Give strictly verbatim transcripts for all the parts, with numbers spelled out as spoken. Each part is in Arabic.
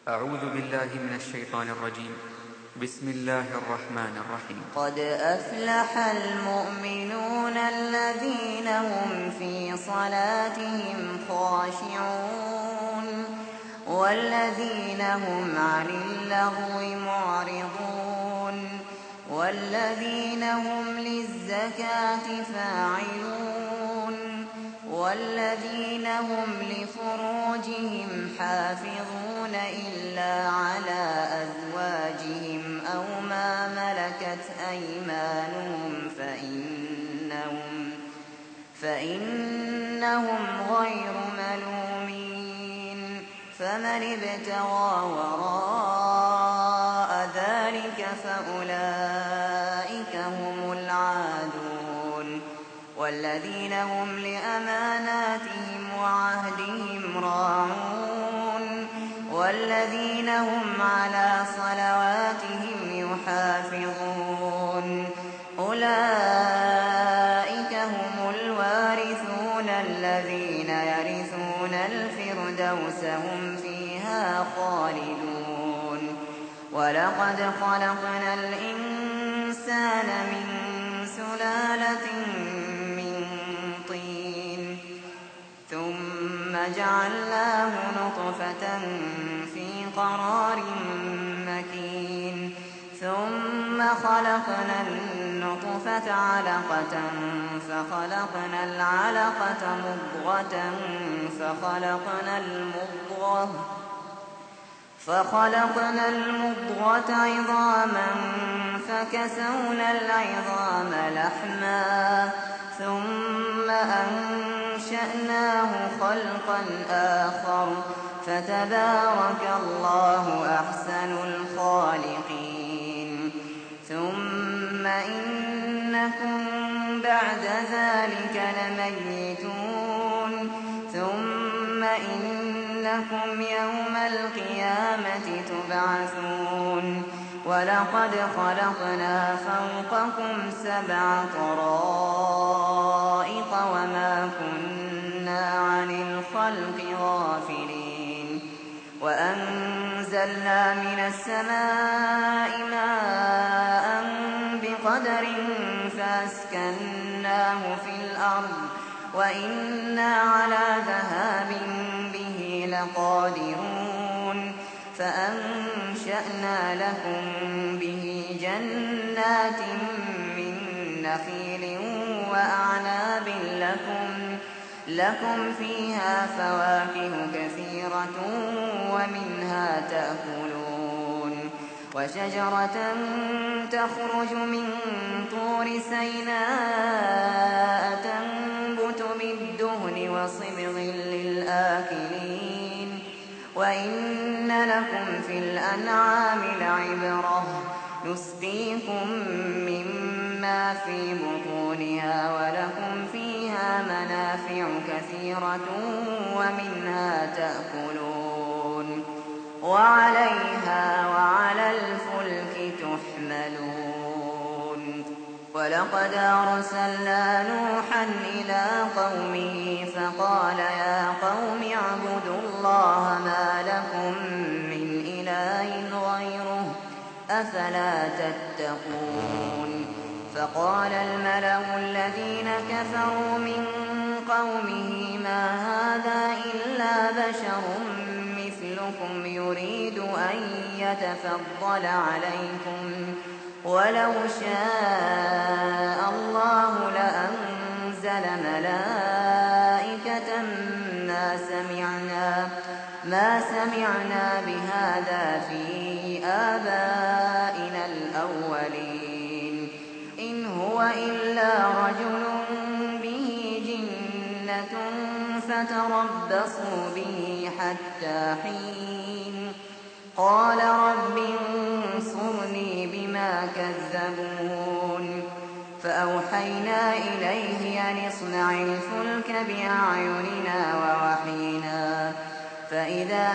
أعوذ بالله من الشيطان الرجيم. بسم الله الرحمن الرحيم. قد أفلح المؤمنون الذين هم في صلاتهم خاشعون والذين هم عن اللغو معرضون والذين هم للزكاة فاعلون والذين هم لفروجهم حافظون إلا على أزواجهم أو ما ملكت أيمانهم فإنهم, فإنهم غير ملومين. فمن ابتغى وراء ذلك فأولئك هم العادون. والذين هم لأماناتهم وعهدهم راعون والذين هم على صلواتهم يحافظون أولئك هم الوارثون الذين يرثون الفردوس هم فيها خالدون. ولقد خلقنا الإنسان من سلالة من طين ثم جعلناه نطفة في قرار مكين ثم خلقنا النطفة علقة فخلقنا العلقة مضغة فخلقنا المضغة فخلقنا المضغة عظاما فكسونا العظام لحما ثم أنشأناه خلقا آخر فتبارك الله أحسن الخالقين. ثم إنكم بعد ذلك لميتون ثم إنكم يوم القيامة تبعثون. ولقد خلقنا فوقكم سبع طرائق وما كنا عن الخلق غافلين. وأنزلنا من السماء ماء بقدر فأسكناه في الأرض وإنا على ذهاب به لقادرون. فأنشأنا لكم به جنات من نخيل وأعناب لكم, لكم فيها فواكه كثيرة ومنها تأكلون. وشجرة تخرج من طور سيناء تنبت بالدهن وصبغ للآكلين. وإن لكم في الأنعام لعبرة نسقيكم مما في بطونها ولكم فيها منافع كثيرة ومنها تأكلون وعليها وعلى الفلك تحملون. ولقد أرسلنا نوحا إلى قومه فقال يا قوم اعبدوا الله ما لكم من إله غيره أفلا تتقون. فقال الملأ الذين كفروا من قومه ما هذا إلا بشر مثلكم يريد أن يتفضل عليكم ولو شاء الله لأنزل ملائكة ما سمعنا, ما سمعنا بهذا في آبائنا الأولين إن هو إلا رجل به جنة فتربصوا به حتى حين. قال رب انصرني بما كذبون. فأوحينا إليه أن اصنع الفلك بأعيننا ووحينا فإذا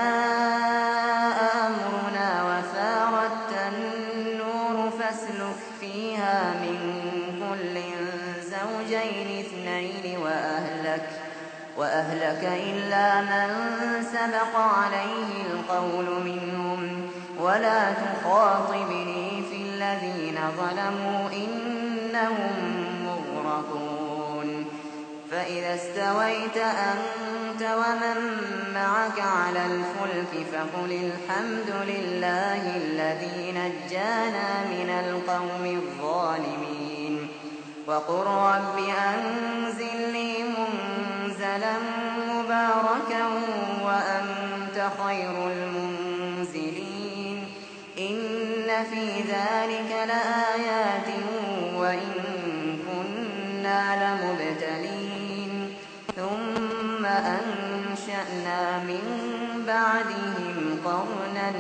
جاء أمرنا وفارت النور فاسلك فيها من كل زوجين اثنين وأهلك وأهلك إلا من سبق عليه القول منهم ولا تخاطبني في الذين ظلموا إنهم مغرقون فإذا استويت أنت ومن معك على الفلك فقل الحمد لله الذي نجانا من القوم الظالمين وقل رب أنزلني منزلا مباركا وأنت خير المنزلين إن في ذلك لآيات وإن كنا لمبتلين ثم أنشأنا من بعدهم قرنا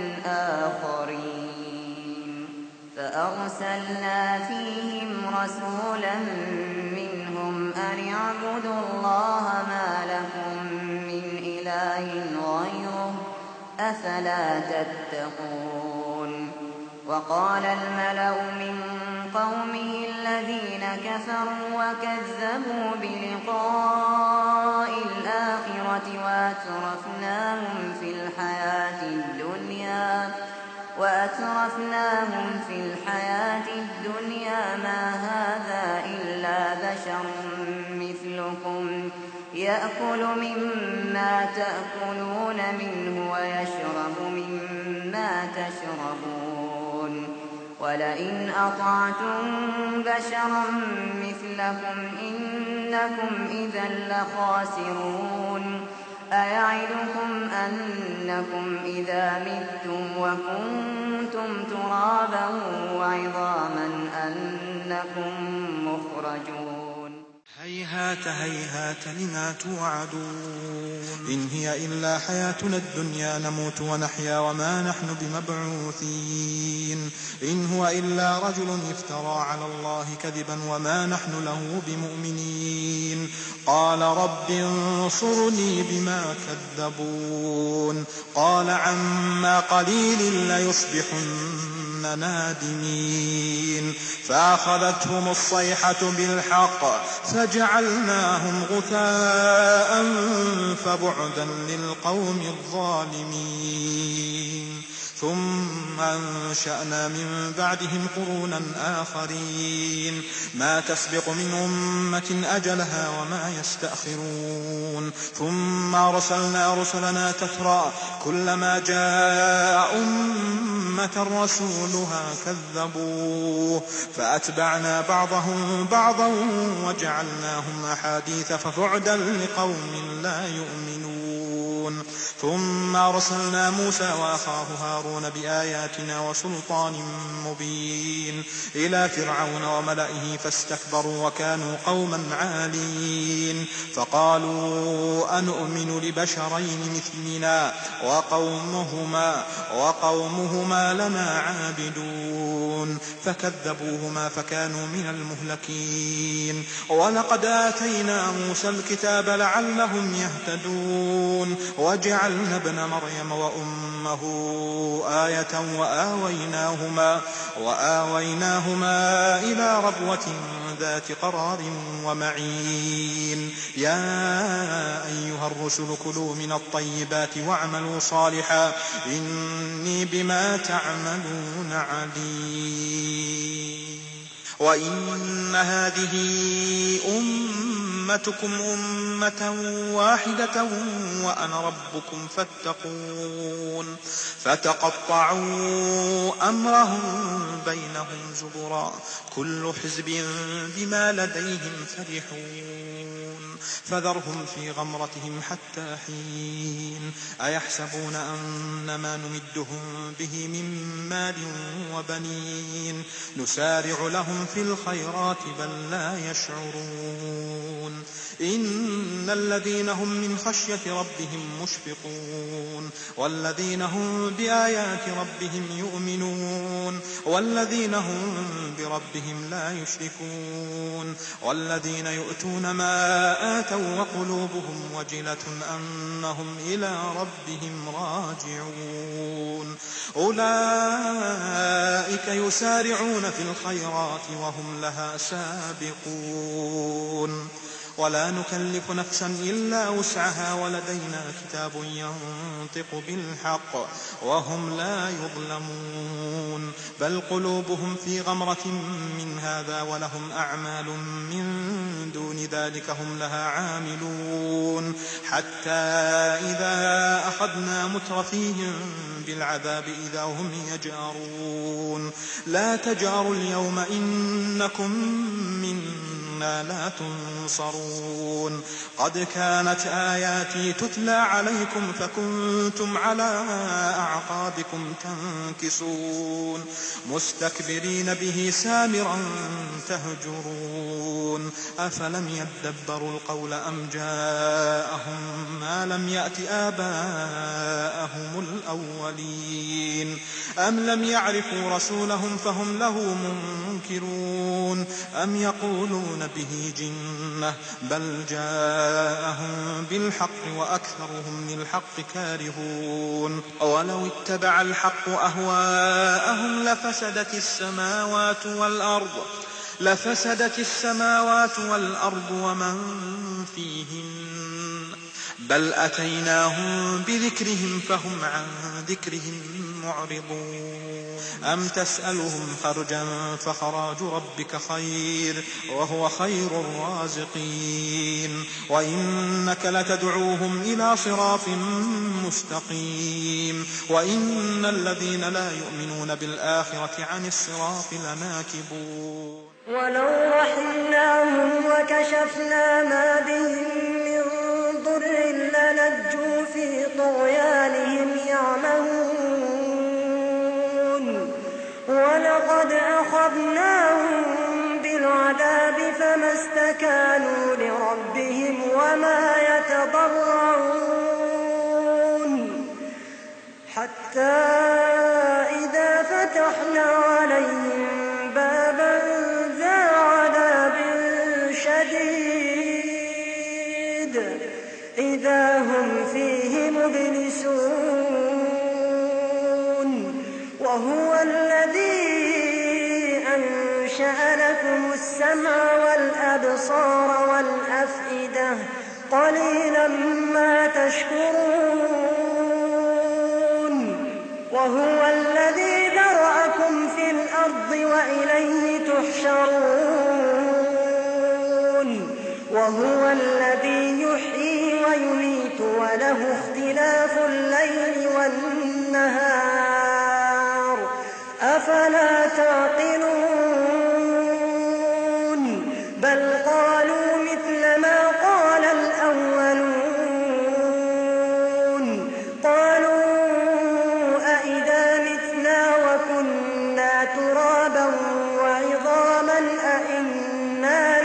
آخرين فأرسلنا فيهم رسولا منهم أن اعبدوا الله ما لكم من إله غيره أفلا تتقون وقال الملأ من قومه الذين كفروا وكذبوا بلقاء الآخرة وأترفناهم في الحياة الدنيا وأترفناهم في الحياة الدنيا ما هذا إلا بشر مثلكم يأكل مما تأكلون منه ويشرب مما تشربون ولئن أطعتم بشرا مثلكم إنكم إذا لخاسرون أيعدكم أنكم إذا متم وكنتم ترابا وعظاما أنكم مخرجون هيهات هيهات لما توعدون إن هي إلا حياتنا الدنيا نموت ونحيا وما نحن بمبعوثين إن هو إلا رجل افترى على الله كذبا وما نحن له بمؤمنين قال رب انصرني بما كذبون قال عما قليل ليصبحن نادمين فأخذتهم الصيحة بالحق فجعلناهم غثاء فبعدا للقوم الظالمين ثم أنشأنا من بعدهم قرونا آخرين ما تسبق من أمة أجلها وما يستأخرون ثم أرسلنا رسلنا تترى كلما جاء أمة رسولها كذبوه فأتبعنا بعضهم بعضا وجعلناهم أحاديث فبعدا لقوم لا يؤمنون ثم أرسلنا موسى وأخاه هارون بآياتنا وسلطان مبين إلى فرعون وملئه فاستكبروا وكانوا قوما عالين فقالوا أنؤمن لبشرين مثلنا وقومهما, وقومهما لنا عابدون فكذبوهما فكانوا من المهلكين ولقد آتينا موسى الكتاب لعلهم يهتدون وجعلنا ابن مريم وأمه آية وآويناهما, وآويناهما إلى ربوة ذات قرار ومعين يا أيها الرسل كلوا من الطيبات واعملوا صالحا إني بما تعملون عليم وإن هذه أمتكم أمة واحدة وأنا ربكم فاتقون فتقطعوا أمرهم بينهم زبرا كل حزب بما لديهم فرحون فذرهم في غمرتهم حتى حين أيحسبون أن ما نمدهم به من مال وبنين نسارع لهم في الخيرات بل لا يشعرون إن الذين هم من خشية ربهم مشفقون والذين هم بآيات ربهم يؤمنون والذين هم بربهم لا يشركون والذين يؤتون ما آتوا وقلوبهم وجلة أنهم إلى ربهم راجعون أولئك يسارعون في الخيرات وهم لها سابقون ولا نكلف نفسا إلا وسعها ولدينا كتاب ينطق بالحق وهم لا يظلمون بل قلوبهم في غمرة من هذا ولهم أعمال من دون ذلك هم لها عاملون حتى إذا أخذنا مترفيهم بالعذاب إذا هم يجأرون لا تجأروا اليوم إنكم منا لا تنصرون قد كانت آياتي تتلى عليكم فكنتم على أعقابكم تنكصون مستكبرين به سامرا تهجرون أفلم يدبروا القول أم جاءهم ما لم يأت آباءهم الأولين أم لم يعرفوا رسولهم فهم له منكرون أم يقولون به جنة بل جاءهم بالحق وأكثرهم للحق كارهون ولو اتبع الحق أهواءهم لفسدت السماوات والأرض لفسدت السماوات والأرض ومن فيهن بل أتيناهم بذكرهم فهم عن ذكرهم معرضون أم تسألهم خرجا فخراج ربك خير وهو خير الرازقين وإنك لتدعوهم إلى صراط مستقيم وإن الذين لا يؤمنون بالآخرة عن الصراط لناكبون ولو رحمناهم وكشفنا ما بهم من ضر للجوا في طغيانهم يعمهون ولقد أخذناهم بالعذاب فما استكانوا لربهم وما يتضرعون حتى إذا فتحنا عليهم بابا ذا عذاب شديد إذا هم فيه مبلسون وهو الذي أنشأ لكم السمع والأبصار والأفئدة قليلا ما تشكرون وهو الذي ذرأكم في الأرض وإليه تحشرون وهو الذي يحيي ويميت وله اختلاف الليل والنهار أفلا تعقلون بل قالوا مثل ما قال الأولون قالوا أئذا متنا وكنا ترابا وعظاما أئنا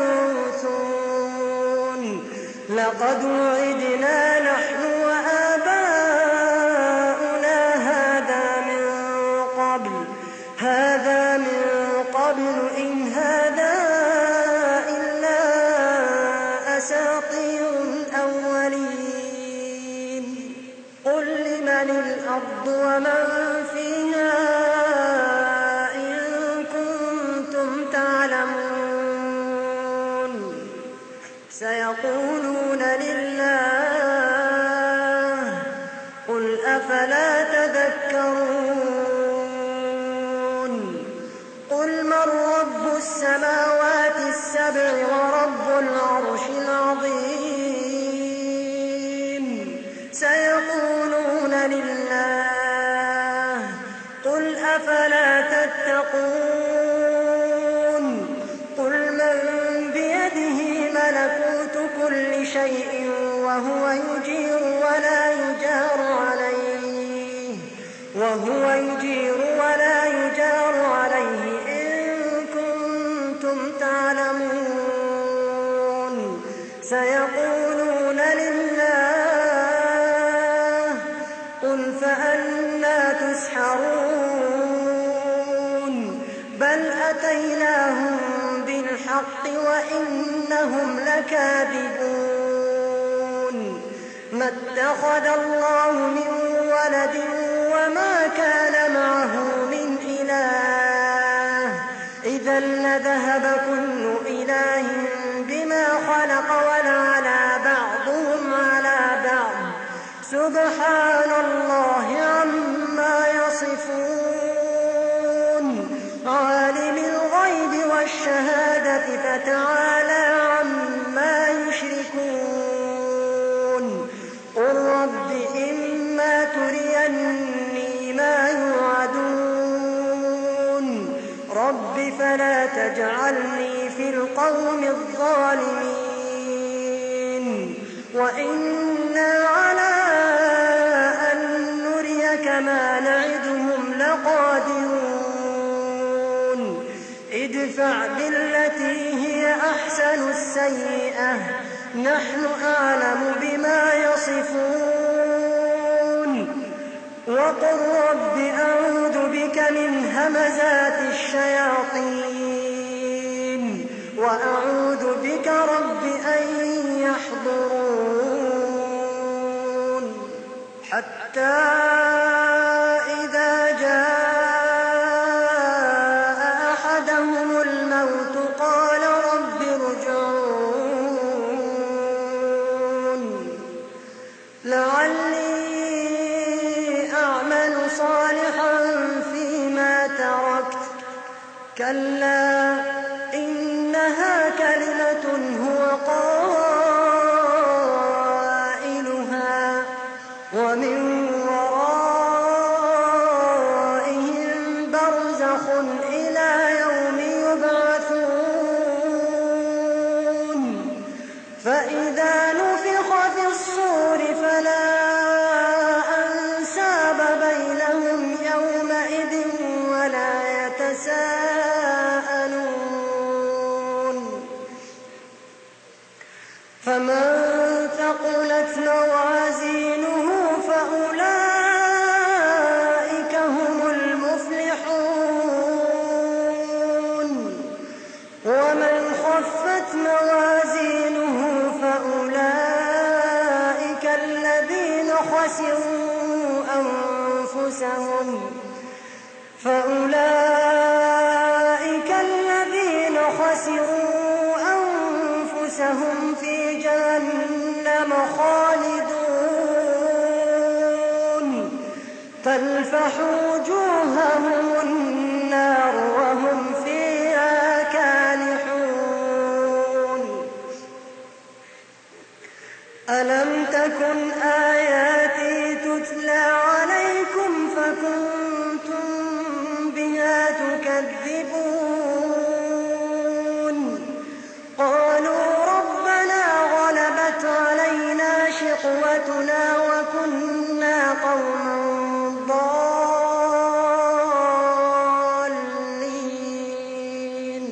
لمبعوثون لقد وعدنا نحن وآباؤنا هذا من قبل هذا من قبل إن هذا إلا أساطير الأولين قل لمن الأرض ومن فيها إن كنتم تعلمون سيقولون لله قل أفلا تذكرون قل من رب السماوات السبع ورب العرش العظيم سيقولون لله قل أفلا تتقون قل من بيده ملكوت كل شيء وهو يجير ولا يجار عليه وهو يجير ولا يجار عليه إن كنتم تعلمون سيقولون لله قل فأنى تسحرون بل أتيناهم بالحق وإنهم لكاذبون ما اتخذ الله من ولد وما كان معه من إله إذا لذهب كل إله بما خلق فتعالى عما يشركون قل رب إما تريني ما يوعدون رب فلا تجعلني في القوم الظالمين وإنا على أن نريك ما نعدهم لقادرون ادفع بالتي هي أحسن السيئة نحن أعلم بما يصفون وقل رب أعوذ بك من همزات الشياطين وأعوذ بك رب أن يحضرون حتى إذا جاء أحدهم الموت قال رب ارجعون لعلي أعمل صالحا فيما تركت كلا إنها كلمة هو قائلها ومن ورائهم برزخ إلى يوم يبعثون فإذا نفخ في الصور فلا أنساب بينهم يومئذ ولا يتساءلون فمن ثقلت موازينه فأولئك هم المفلحون ومن خفت موازينه فأولئك الذين خسروا أنفسهم فأولئك الذين خسروا أنفسهم في جهنم خالدون تلفح وجوههم النار وهم فيها كالحون ألم تكن آياتي تتلى عليكم فكنتم بها تكذبون قالوا ربنا غلبت علينا شقوتنا وكنا قوما ضالين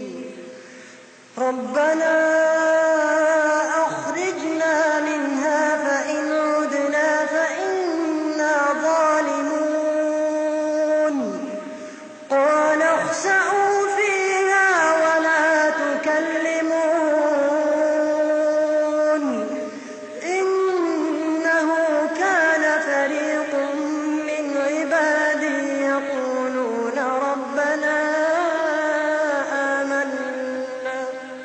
ربنا أخرجنا منها فإن عدنا فإنا ظالمون قال اخسئوا فيها ولا تكلمون إنه كان فريق من عبادي يقولون ربنا آمنا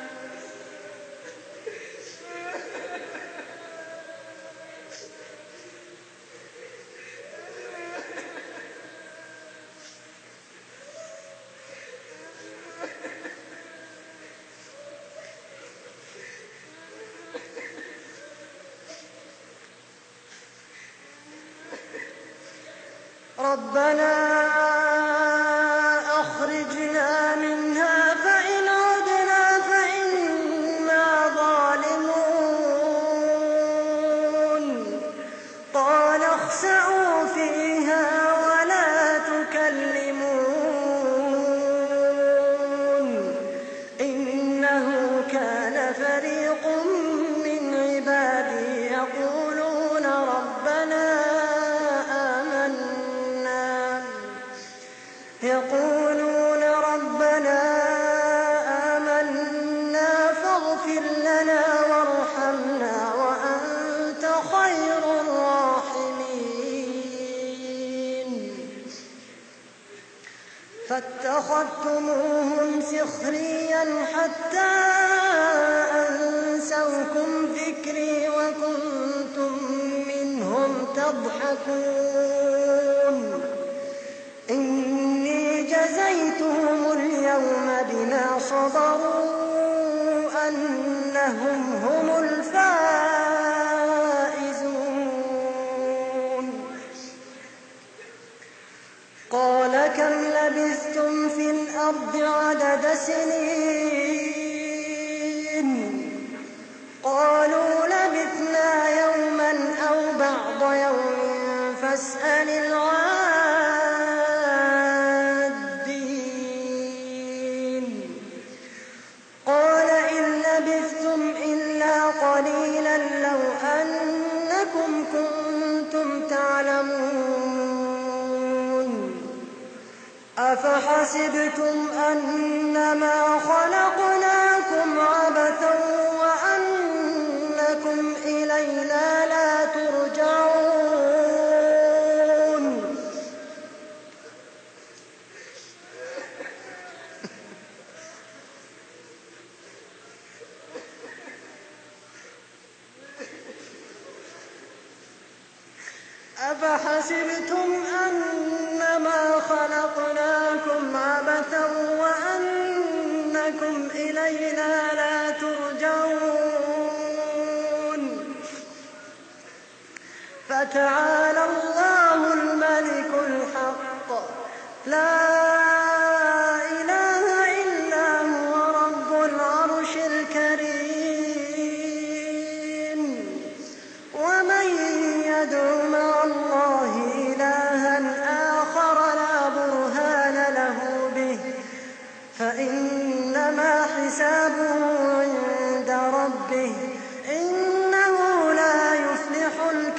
ربنا أخرجنا منها فإن عدنا فإنا ظالمون قال اخسئوا فيها ولا تكلمون إنه كان فريق من عبادي يقولون ربنا يقولون ربنا آمنا فاغفر لنا وارحمنا وأنت خير الراحمين فاتخذتموهم سخريا حتى أنسوكم ذكري وكنتم منهم تضحكون إني جزيتهم اليوم بما صبروا إنهم هم الفائزون. قال كم لبثتم في الأرض عدد سنين؟ قالوا لبثنا يوما أو بعض يوم فاسأل العادين. قال إن لبثتم إلا قليلا لو أنكم كنتم تعلمون. أفحسبتم أنما خلقناكم عبثا وأنكم إلينا لا ترجعون. أفحسبتم أنما خلقناكم عبثا وأنكم إلينا لا ترجعون. فتعالى الله الملك الحق لا إله إلا هو رب العرش الكريم. ومن يدع مع الله إلها آخر لا برهان له به فإنما حسابه عند ربه إنه لا يفلح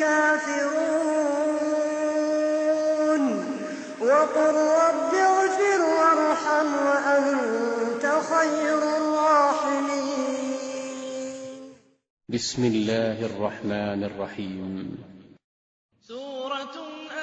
الكافرون. وقل رب اغفر وارحم وأنت خير الراحمين. بسم الله الرحمن الرحيم. سورة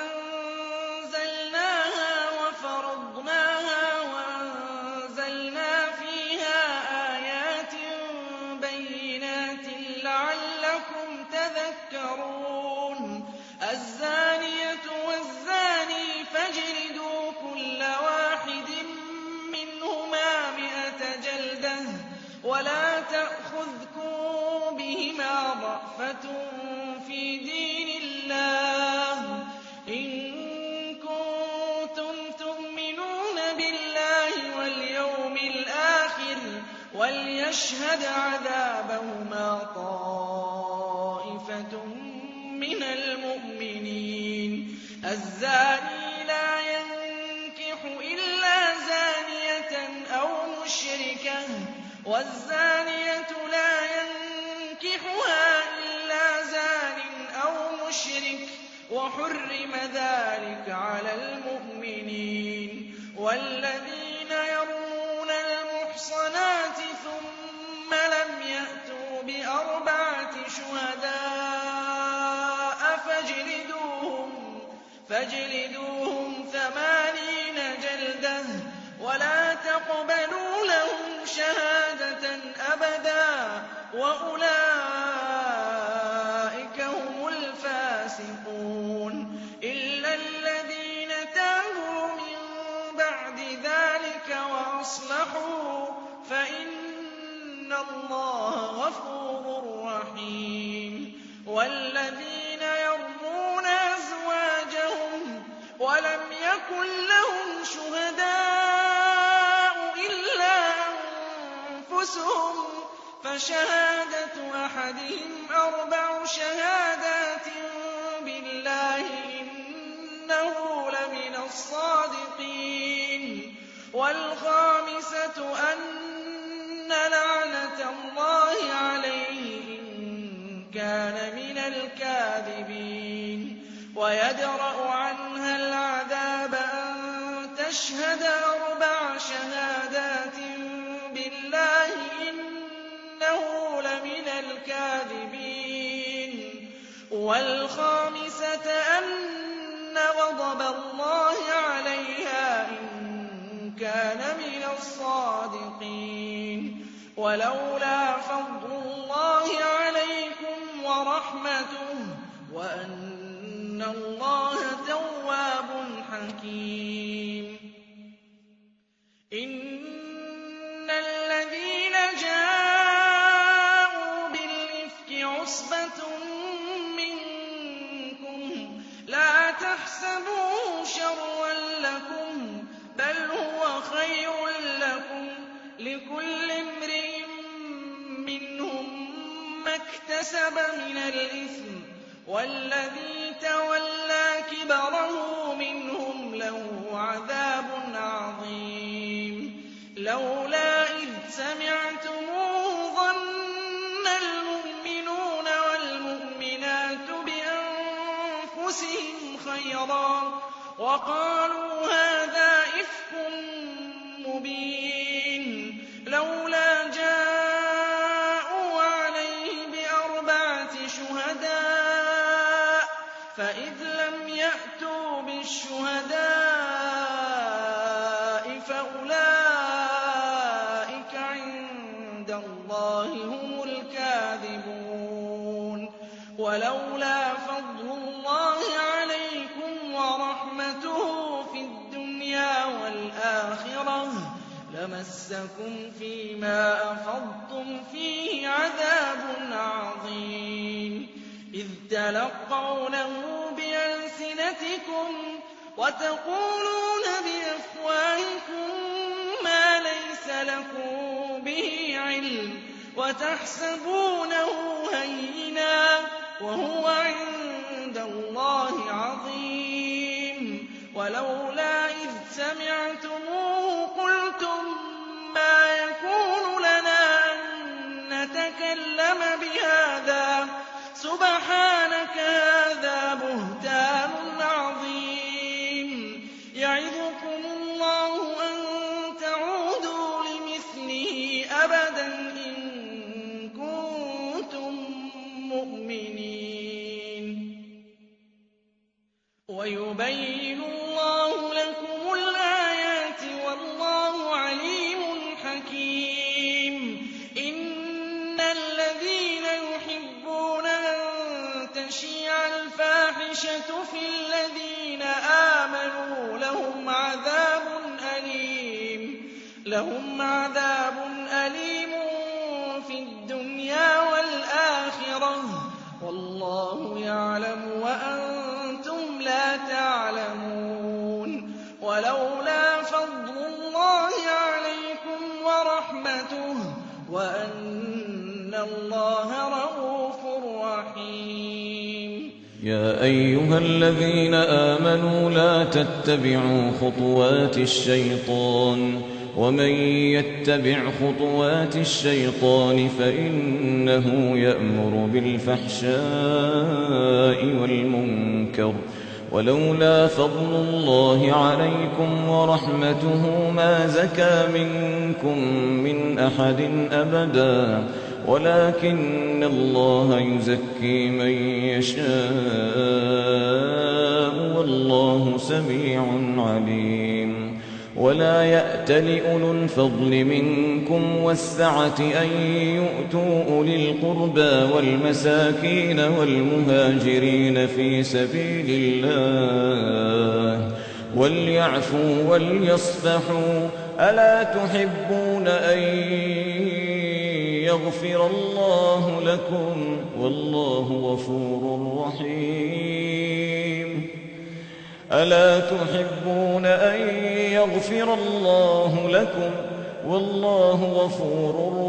أنزلناها وفرضناها وأنزلنا فيها آيات بينات لعلكم تذكرون. الزانية والزاني فاجلدوا كل واحد منهما مئة جلدة ولا تأخذكم بهما رأفة في دين الله إن كنتم تؤمنون بالله واليوم الآخر وليشهد عذابهما طائفة من المؤمنين. الزاني لا ينكح إلا زانية أو مشركة والزانية لا ينكحها إلا زان أو مشرك وحرم ذلك على المؤمنين. والذين يرمون المحصنات ثم لم يأتوا بأربعة شهداء فاجلدوهم فاجلدوهم ثمانين جلدة ولا تقبلوا لهم شهادة أبدا وأولئك هم الفاسقون. إلا الذين تابوا من بعد ذلك وأصلحوا فإن الله غفور رحيم. والذين يرمون أزواجهم ولم يكن لهم شهداء إلا أنفسهم فشهادة أحدهم أربع شهادات بالله إنه لمن الصادقين. والخامسة أن لعنة الله عليه إن كان من الكاذبين. ويدرأ عنها العذاب أن تشهد أربع شهادات بالله إنه لمن الكاذبين. والخامسة أن غضب الله عليها إن كان من الصادقين. ولولا فضل الله عليكم ورحمته وأن الله تواب حكيم. إن الذين جاءوا اكْتَسَبَ مِنَ الْإِثْمِ ۚ وَالَّذِي تَوَلَّىٰ كِبْرَهُ مِنْهُمْ لَهُ عَذَابٌ عَظِيمٌ لَّوْلَا إِذْ سَمِعْتُمُوهُ ظَنَّ الْمُؤْمِنُونَ وَالْمُؤْمِنَاتُ بِأَنفُسِهِمْ خَيْرًا وَقَالُوا هَٰذَا إِفْكٌ مُّبِينٌ لَّوْلَا جَاءُوا عَلَيْهِ بِأَرْبَعَةِ شُهَدَاءَ فَإِذْ لَمْ يَأْتُوا بِالشُّهَدَاءِ فَأُولَٰئِكَ عِندَ اللَّهِ هُمُ الْكَاذِبُونَ وَلَوْلَا فَضْلُ اللَّهِ عَلَيْكُمْ وَرَحْمَتُهُ فِي الدُّنْيَا وَالْآخِرَةِ لَمَسَّكُمْ فِيمَا أَفَضْتُمْ فِيهِ عَذَابٌ عَظِيمٌ إِذْ تَلَقَّوْنَهُ بِأَلْسِنَتِكُمْ وَتَقُولُونَ بِأَفْوَاهِكُم مَّا لَيْسَ لَكُم بِهِ عِلْمٌ وَتَحْسَبُونَهُ هَيِّنًا وَهُوَ عِندَ اللَّهِ عَظِيمٌ وَلَوْلَا إِذْ سَمِعْتُمُوهُ قُلْتُم مَّا يَكُونُ لَنَا أَن نَّتَكَلَّمَ بِهَٰذَا سُبْحَانَكَ هَٰذَا بُهْتَانٌ عَظِيمٌ يَعِظُكُمُ اللَّهُ أَن تَعُودُوا لِمِثْلِهِ أَبَدًا إِن كُنتُم مُّؤْمِنِينَ وَيُبَيِّنُ اللَّهُ لَكُمُ الْآيَاتِ وَاللَّهُ عَلِيمٌ حَكِيمٌ إِنَّ الَّذِينَ يُحِبُّونَ أَن تَشِيعَ الْفَاحِشَةُ فِي الَّذِينَ آمَنُوا لَهُمْ عَذَابٌ أَلِيمٌ لَهُمْ عَذَابٌ أَلِيمٌ فِي الدُّنْيَا وَالْآخِرَةِ وَاللَّهُ يَعْلَمُ وَأَنتُمْ لَا تَعْلَمُونَ وَلَوْلَا فَضْلُ اللَّهِ عَلَيْكُمْ وَرَحْمَتُهُ وَأَنَّ اللَّهَ رَءُوفٌ رَّحِيمٌ يا أيها الذين آمنوا لا تتبعوا خطوات الشيطان ومن يتبع خطوات الشيطان فإنه يأمر بالفحشاء والمنكر ولولا فضل الله عليكم ورحمته ما زكى منكم من أحد أبدا ولكن الله يزكي من يشاء والله سميع عليم ولا يأتل أولو الفضل منكم والسعة أن يؤتوا أولي القربى والمساكين والمهاجرين في سبيل الله وليعفوا وليصفحوا ألا تحبون أن يغفر الله لكم والله غفور رحيم ألا تحبون أن يغفر الله لكم والله غفور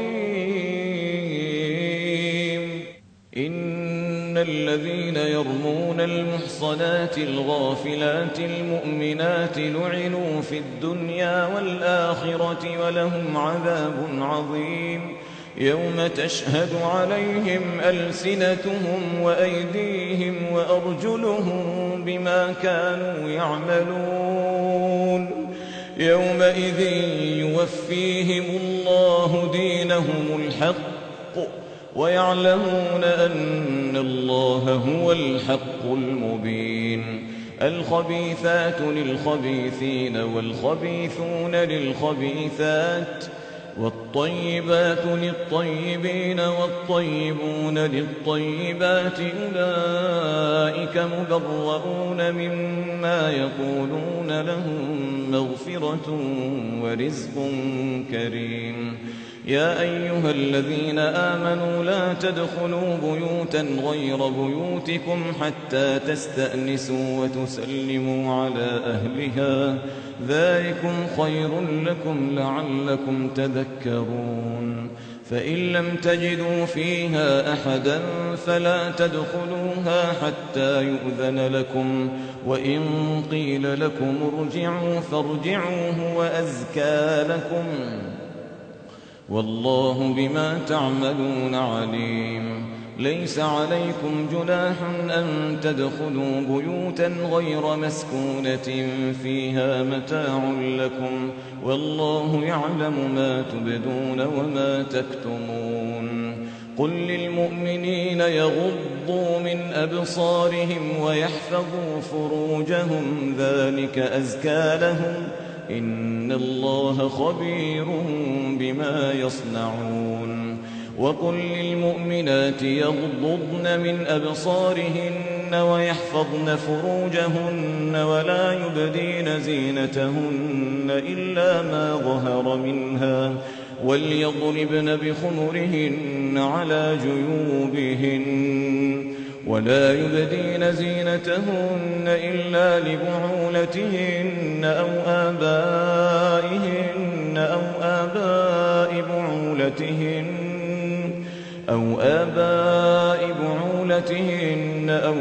رحيم إن الذين يرمون المحصنات الغافلات المؤمنات لعنوا في الدنيا والآخرة ولهم عذاب عظيم يوم تشهد عليهم ألسنتهم وأيديهم وأرجلهم بما كانوا يعملون يومئذ يوفيهم الله دينهم الحق ويعلمون أن الله هو الحق المبين الخبيثات للخبيثين والخبيثون للخبيثات والطيبات للطيبين والطيبون للطيبات أولئك مبرؤون مما يقولون لهم مغفرة ورزق كريم يا أيها الذين آمنوا لا تدخلوا بيوتا غير بيوتكم حتى تستأنسوا وتسلموا على أهلها ذلكم خير لكم لعلكم تذكرون فإن لم تجدوا فيها أحدا فلا تدخلوها حتى يؤذن لكم، وإن قيل لكم ارجعوا فارجعوا هو أزكى لكم، والله بما تعملون عليم. ليس عليكم جناح أن تدخلوا بيوتا غير مسكونة فيها متاع لكم، والله يعلم ما تبدون وما تكتمون. قل للمؤمنين يغضوا من أبصارهم ويحفظوا فروجهم ذلك أزكى لهم، إن الله خبير بما يصنعون. وقل للمؤمنات يغضضن من أبصارهن ويحفظن فروجهن ولا يبدين زينتهن إلا ما ظهر منها، وليضربن بخمرهن على جيوبهن، ولا يبدين زينتهن إلا لبعولتهن أو آبائهن أو آباء بعولتهن أو آباء بعولتهن أو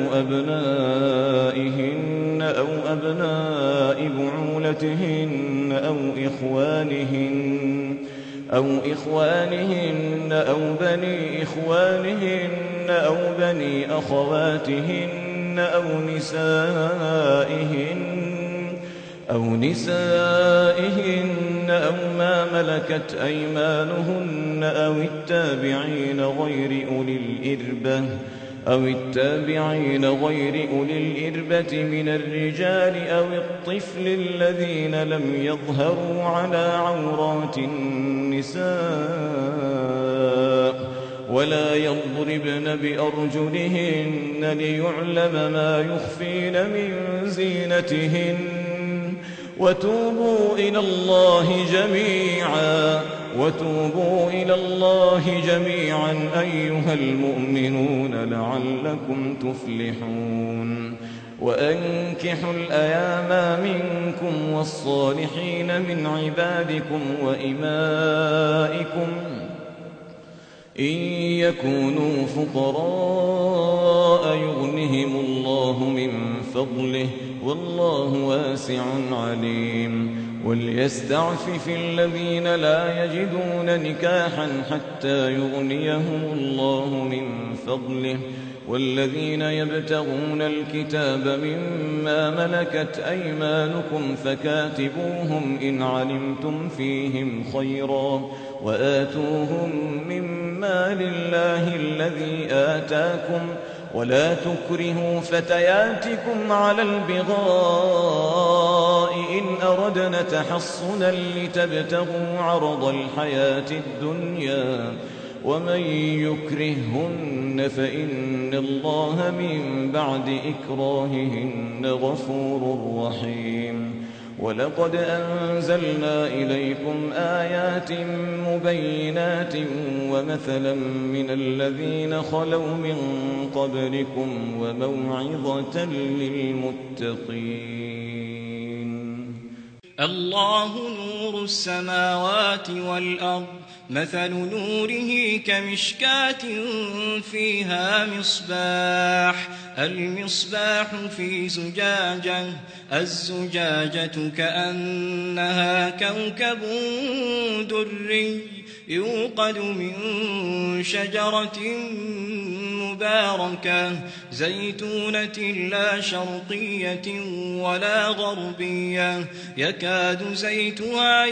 أبنائهن أو أبناء بعولتهن أو إخوانهن أو إخوانهن أو بني إخوانهن أو بني أخواتهن أو نسائهن أو نسائهن أو ما ملكت أيمانهن أو التابعين غير أولي الإربة أو التابعين غير أولي الإربة من الرجال أو الطفل الذين لم يظهروا على عورات النساء، ولا يضربن بأرجلهن ليعلم ما يخفين من زينتهن. وتوبوا إلى الله جميعا وتوبوا إلى الله جميعا أيها المؤمنون لعلكم تفلحون. وأنكحوا الأيام منكم والصالحين من عبادكم وإمائكم إن يكونوا فقراء يغنهم الله من فضله والله واسع عليم. وليستعفف الذين لا يجدون نكاحا حتى يغنيهم الله من فضله، والذين يبتغون الكتاب مما ملكت أيمانكم فكاتبوهم إن علمتم فيهم خيرا، وآتوهم مما لله الذي آتاكم، ولا تكرهوا فتياتكم على البغاء إن أردنا تحصنا لتبتغوا عرض الحياة الدنيا، ومن يكرههن فإن الله من بعد إكراههن غفور رحيم. ولقد أنزلنا إليكم آيات مبينات ومثلا من الذين خلوا من قبلكم وموعظة للمتقين. الله نور السماوات والأرض، مثل نوره كمشكاة فيها مصباح، المصباح في زجاجة، الزجاجة كأنها كوكب دري يوقد من شجرة مباركة زيتونة لا شرقية ولا غربية، يكاد زيتها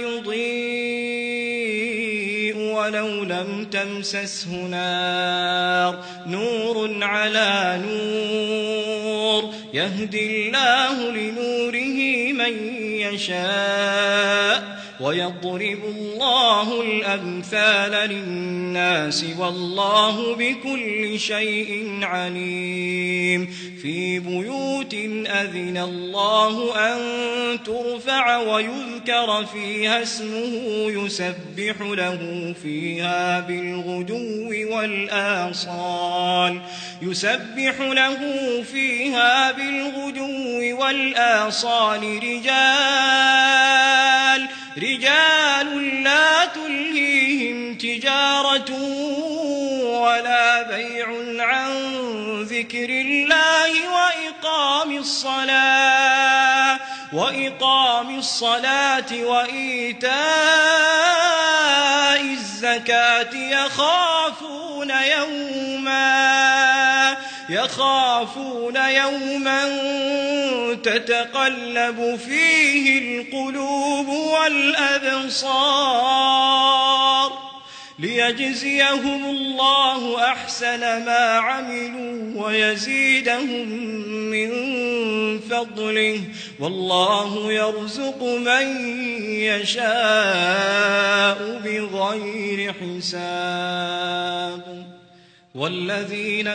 يضيء ولو لم تمسسه نار، نور على نور، يهدي الله لنوره من يشاء، ويضرب الله الأمثال للناس والله بكل شيء عليم. في بيوت أذن الله أن ترفع ويذكر فيها اسمه يسبح له فيها بالغدو والآصال، يسبح له فيها بالغدو والآصال رجال رجال لا تلهيهم تجارة ولا بيع عن ذكر الله وإقام الصلاة وإقام الصلاة وإيتاء الزكاة يخافون يوما يخافون يوما تتقلب فيه القلوب والأبصار ليجزيهم الله أحسن ما عملوا ويزيدهم من فضله والله يرزق من يشاء بغير حساب. والذين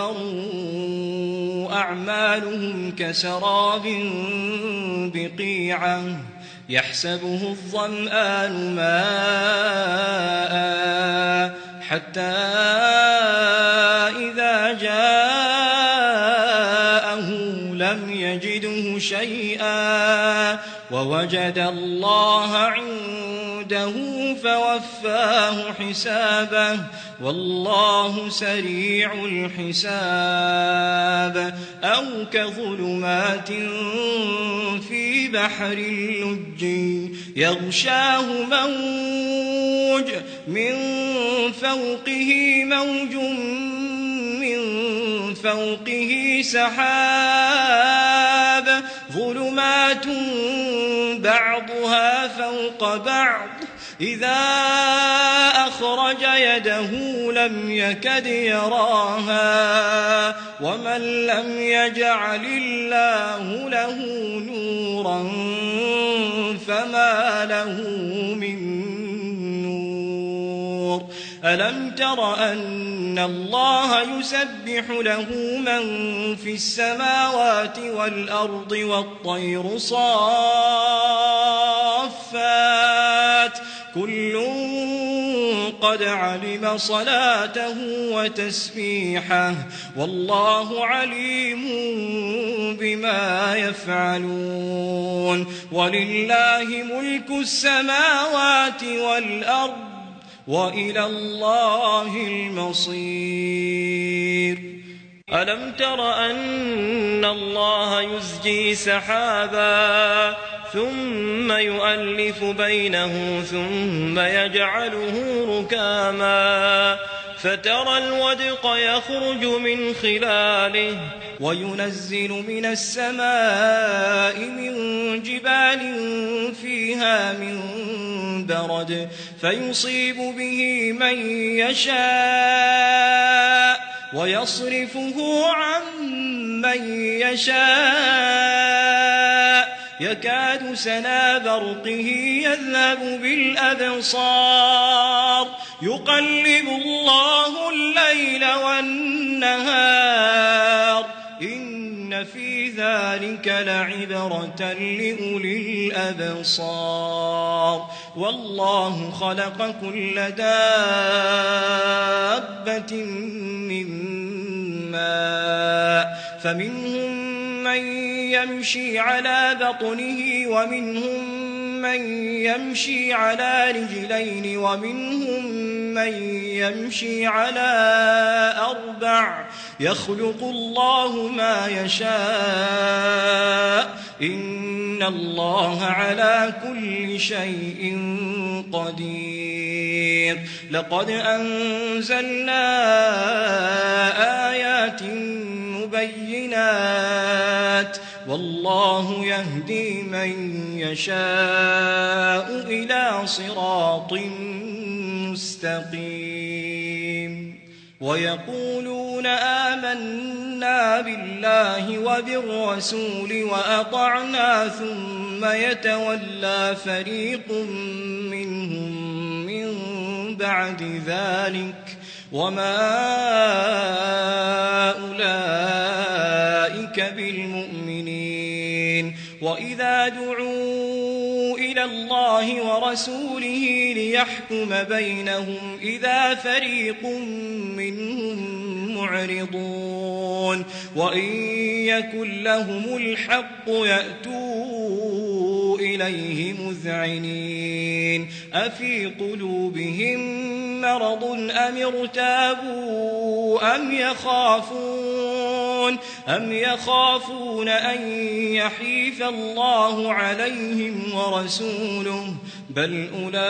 كفروا أعمالهم كسراب بقيعة يحسبه الظمآن ماء حتى إذا جاءه لم يجده شيئا ووجد الله عنده فوفاه حسابه والله سريع الحساب. أو كظلمات في بحر اللج يغشاه موج من فوقه موج من فوقه سحاب ظلمات بعضها فوق بعض إذا أخرج يده لم يكد يراها ومن لم يجعل الله له نورا فما له من نور. ألم تر أن الله يسبح له من في السماوات والأرض والطير صافات كل قد علم صلاته وتسبيحه والله عليم بما يفعلون. ولله ملك السماوات والأرض وإلى الله المصير. ألم تر أن الله يزجي سحابا ثم يؤلف بينه ثم يجعله ركاما فترى الودق يخرج من خلاله وينزل من السماء من جبال فيها من برد فيصيب به من يشاء ويصرفه عن من يشاء يكاد سنا برقه يذهب بالأبصار يقلب الله الليل والنهار إن في ذلك لعبرة لأولي الأبصار. والله خلق كل دابة من ماء فمنهم من يمشي على بطنه ومنهم من يمشي على رجلين ومنهم من يمشي على أربع يخلق الله ما يشاء إن الله على كل شيء قدير. لقد أنزلنا آيات مبينات والله يهدي من يشاء إلى صراط مستقيم. ويقولون آمنا بالله وبالرسول وأطعنا ثم يتولى فريق منهم من بعد ذلك وما أولئك بالمؤمنين. وإذا دعوا إلى الله ورسوله ليحكم بينهم إذا فريق منهم معرضون وإن يكن لهم الحق يأتوا وَلُّوا إِلَيْهِ مُذْعِنِينَ أَفِي قُلُوبِهِم مَّرَضٌ أَمِ ارْتَابُوا أَمْ يَخَافُونَ أَمْ يَخَافُونَ أَن يَحِيفَ اللَّهُ عَلَيْهِمْ وَرَسُولُهُ بَلْ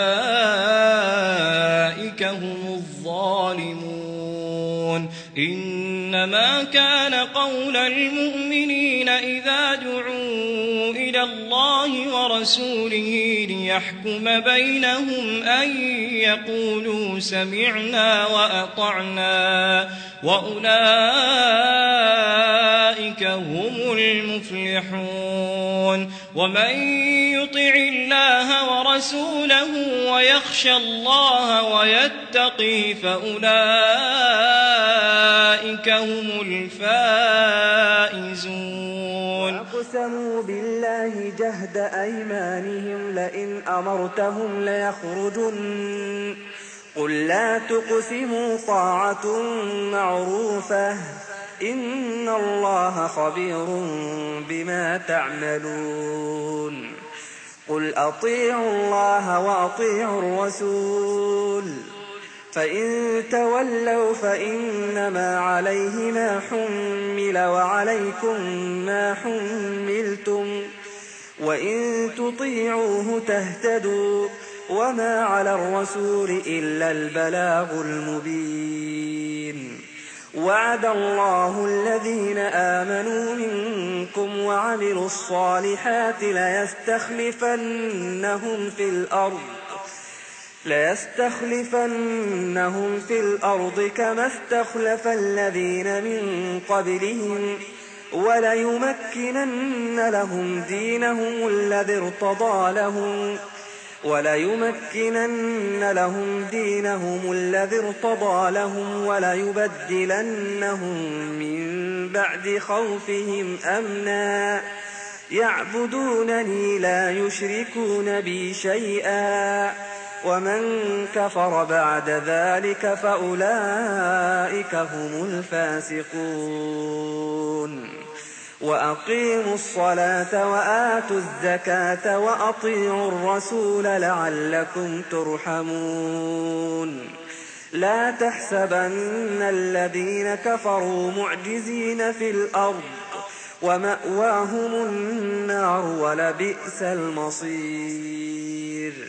أُولَئِكَ هُمُ الظَّالِمُونَ إِنَّمَا كَانَ قَوْلَ الْمُؤْمِنِينَ إِذَا دُعُوا إِلَى اللَّهِ وَرَسُولِهِ لِيَحْكُمَ بَيْنَهُمْ أَن يَقُولُوا سَمِعْنَا وَأَطَعْنَا وَأُولَئِكَ هُمُ المفلحون ومن يطع الله ورسوله ويخشى الله ويتقي فأولئك هم الفائزون. وأقسموا بالله جهد أيمانهم لئن أمرتهم ليخرجن قل لا تقسموا طاعة معروفة إن الله خبير بما تعملون. قل أطيعوا الله وأطيعوا الرسول فإن تولوا فإنما عليه ما حمل وعليكم ما حملتم وإن تطيعوه تهتدوا وما على الرسول إلا البلاغ المبين. وعد الله الذين آمنوا منكم وعملوا الصالحات ليستخلفنهم في الأرض ليستخلفنهم في الأرض كما استخلف الذين من قبلهم وليمكنن لهم دينهم الذي ارتضى لهم وليمكنن لهم دينهم الذي ارتضى لهم وليبدلنهم من بعد خوفهم أمنا يعبدونني لا يشركون بي شيئا ومن كفر بعد ذلك فأولئك هم الفاسقون. وأقيموا الصلاة وآتوا الزكاة وأطيعوا الرسول لعلكم ترحمون. لا تحسبن الذين كفروا معجزين في الأرض ومأواهم النار ولبئس المصير.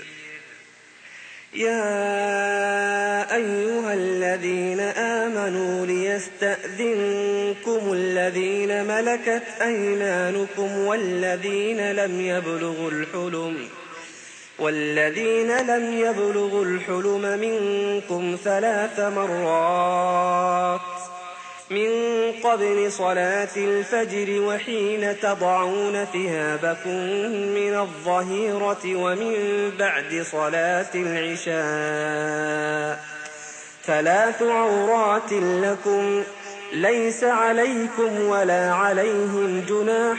يا أيها الذين آمنوا ليستأذنكم الذين ملكت أيمانكم والذين لم يبلغوا الحلم والذين لم يبلغوا الحلم منكم ثلاث مرات من قبل صلاة الفجر وحين تضعون ثيابكم من الظهيرة ومن بعد صلاة العشاء ثلاث عورات لكم ليس عليكم ولا عليهم جناح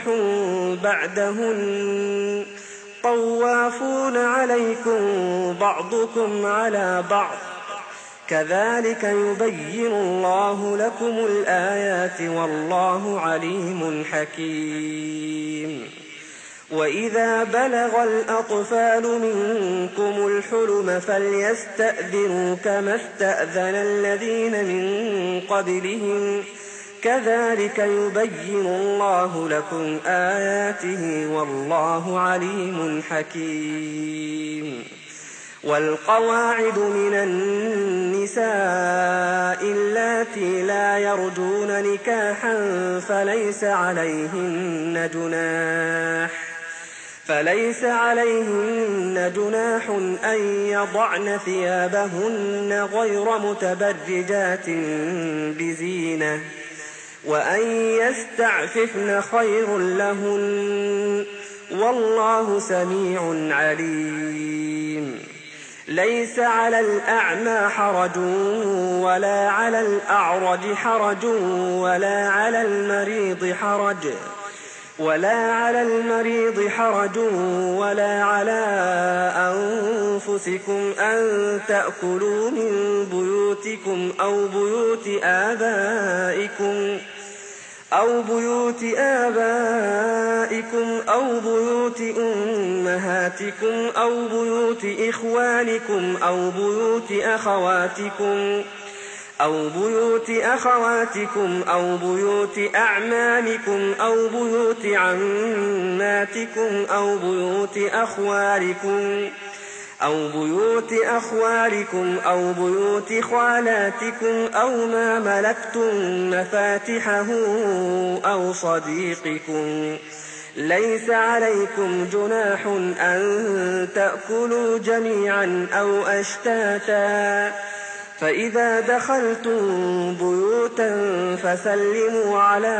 بعدهن طوافون عليكم بعضكم على بعض كذلك يبين الله لكم الآيات والله عليم حكيم. وإذا بلغ الأطفال منكم الحلم فليستأذنوا كما استأذن الذين من قبلهم كذلك يبين الله لكم آياته والله عليم حكيم. والقواعد من النساء اللاتي لا يرجون نكاحا فليس عليهن جناح فليس عليهن جناح أن يضعن ثيابهن غير متبرجات بزينة وأن يستعففن خير لهن والله سميع عليم. ليس على الأعمى حرج ولا على الأعرج حرج ولا على المريض حرج ولا على المريض حرج ولا على أنفسكم أن تأكلوا من بيوتكم أو بيوت آبائكم أو بيوت آبائكم أو بيوت أمهاتكم أو بيوت إخوانكم أو بيوت أخواتكم أو بيوت أخواتكم أو بيوت أعمامكم أو بيوت عماتكم أو بيوت أخوالكم أو بيوت أخوالكم أو بيوت خالاتكم أو ما ملكتم مفاتحه أو صديقكم. ليس عليكم جناح أن تأكلوا جميعا أو أشتاتا، فإذا دخلتم بيوتا فسلموا على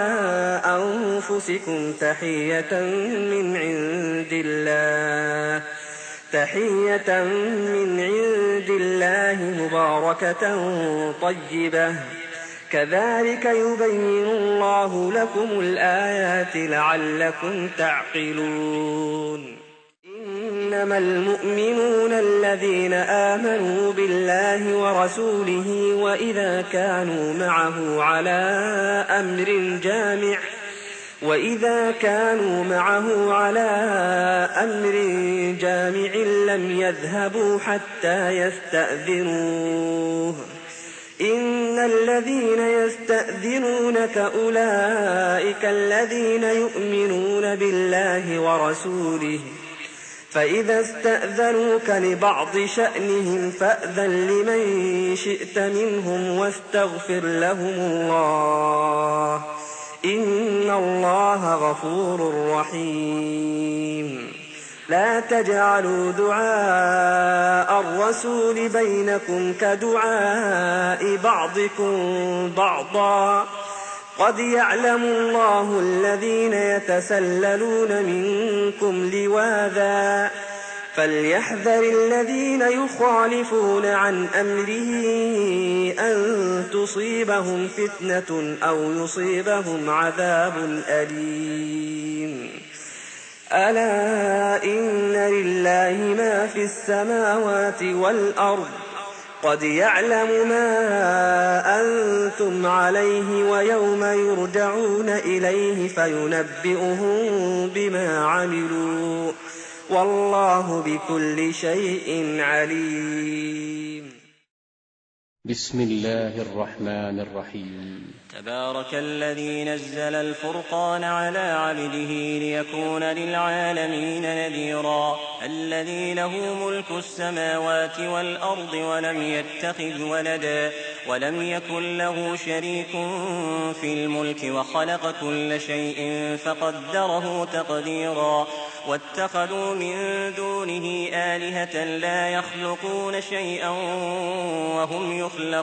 أنفسكم تحية من عند الله تحية من عند الله مباركة طيبة، كذلك يبين الله لكم الآيات لعلكم تعقلون. إنما المؤمنون الذين آمنوا بالله ورسوله وإذا كانوا معه على أمر جامع وإذا كانوا معه على أمر جامع لم يذهبوا حتى يستأذنوه. إن الذين يستأذنونك أولئك الذين يؤمنون بالله ورسوله، فإذا استأذنوك لبعض شأنهم فأذن لمن شئت منهم واستغفر لهم الله، إن الله غفور رحيم. لا تجعلوا دعاء الرسول بينكم كدعاء بعضكم بعضا، قد يعلم الله الذين يتسللون منكم لواذا، فليحذر الذين يخالفون عن أمره أن تصيبهم فتنة أو يصيبهم عذاب أليم. ألا إن لله ما في السماوات والأرض، قد يعلم ما أنتم عليه ويوم يرجعون إليه فينبئهم بما عملوا، والله بكل شيء عليم. بسم الله الرحمن الرحيم. تبارك الذي نزل الفرقان على عبده ليكون للعالمين نذيرا، الذي له ملك السماوات والأرض ولم يتخذ ولدا ولم يكن له شريك في الملك وخلق كل شيء فقدره تقديرا، واتخذوا من دونه آلهة لا يخلقون شيئا وهم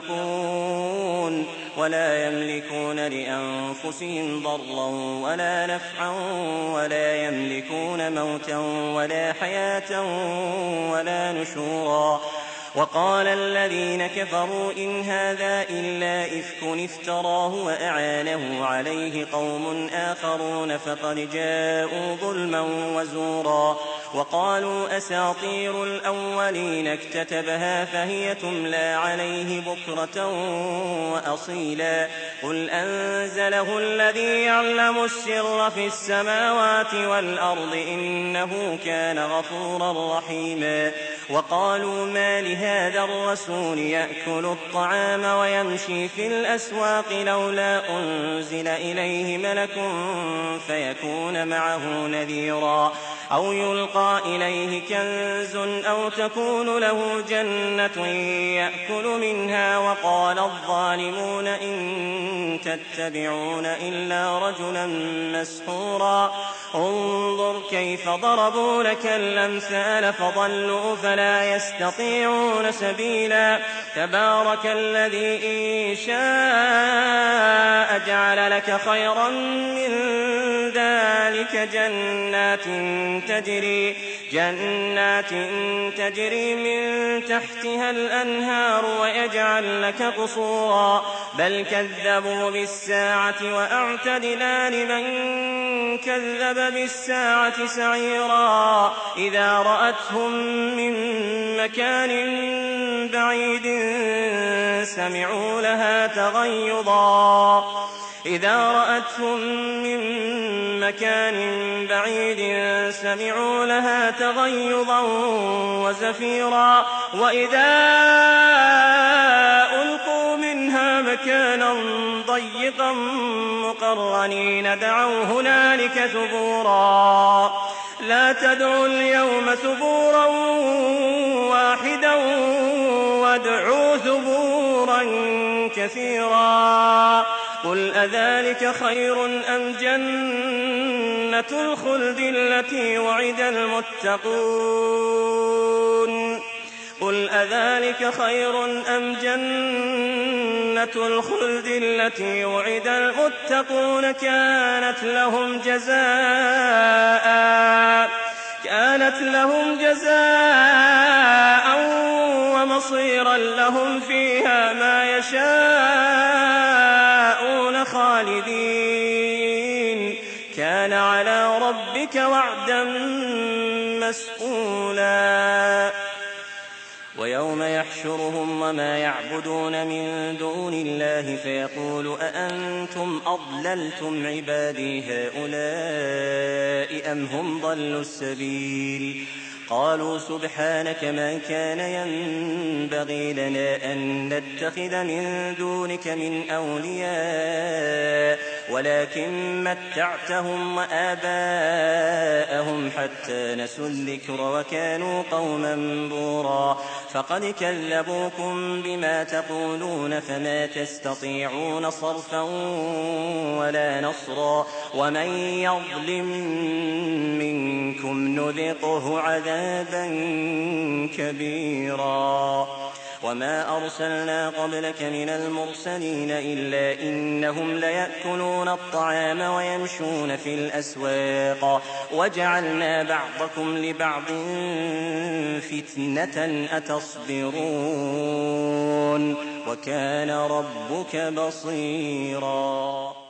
يخلقون ولا يملكون لأنفسهم ضرا ولا نفعا ولا يملكون موتا ولا حياة ولا نشورا. وقال الذين كفروا إن هذا إلا إفك افتراه وأعانه عليه قوم آخرون فقد جاءوا ظلما وزورا. وقالوا أساطير الأولين اكتتبها فهي تملى عليه بكرة وأصيلا. قل أنزله الذي يعلم السر في السماوات والأرض إنه كان غفورا رحيما. وقالوا ما لهذا الرسول يأكل الطعام ويمشي في الأسواق لولا أنزل إليه ملك فيكون معه نذيرا، أو يلقى إليه كنز أو تكون له جنة يأكل منها. وقال الظالمون إن تتبعون إلا رجلا مسحورا. انظر كيف ضربوا لك الأمثال فضلوا فلا يستطيعون سبيلا. تبارك الذي إن شاء جعل لك خيرا من ذلك جنات تجري جنات تجري من تحتها الأنهار ويجعل لك قصورا. بل كذبوا بالساعة وأعتدنا لمن كذب بالساعة سعيرا. إذا رأتهم من مكان بعيد سمعوا لها تغيظا إذا رأتهم من مكان بعيد سمعوا لها تغيظا وزفيرا وإذا ألقوا منها مكانا ضيقا مقرنين دعوا هنالك ثبورا لا تدعوا اليوم ثبورا واحدا وادعوا ثبورا كثيرا قل أذلك خير أم جنة الخلد التي وعد المتقون قل أذلك خير أم جنة الخلد التي وعد المتقون كانت لهم جزاء كانت لهم جزاء ومصيرا لهم فيها ما يشاءون خالدين كان على ربك وعدا مسئولا ويوم يحشرهم وما يعبدون من دون الله فيقول أأنتم أضللتم عبادي هؤلاء أم هم ضلوا السبيل قالوا سبحانك ما كان ينبغي لنا أن نتخذ من دونك من أولياء ولكن متعتهم وآباءهم حتى نسوا الذكر وكانوا قوما بورا فقد كذبوكم بما تقولون فما تستطيعون صرفا ولا نصرا ومن يظلم منكم نذقه عذابا كبيرا وما أرسلنا قبلك من المرسلين إلا إنهم ليأكلون الطعام ويمشون في الأسواق وجعلنا بعضكم لبعض فتنة أتصبرون وكان ربك بصيرا.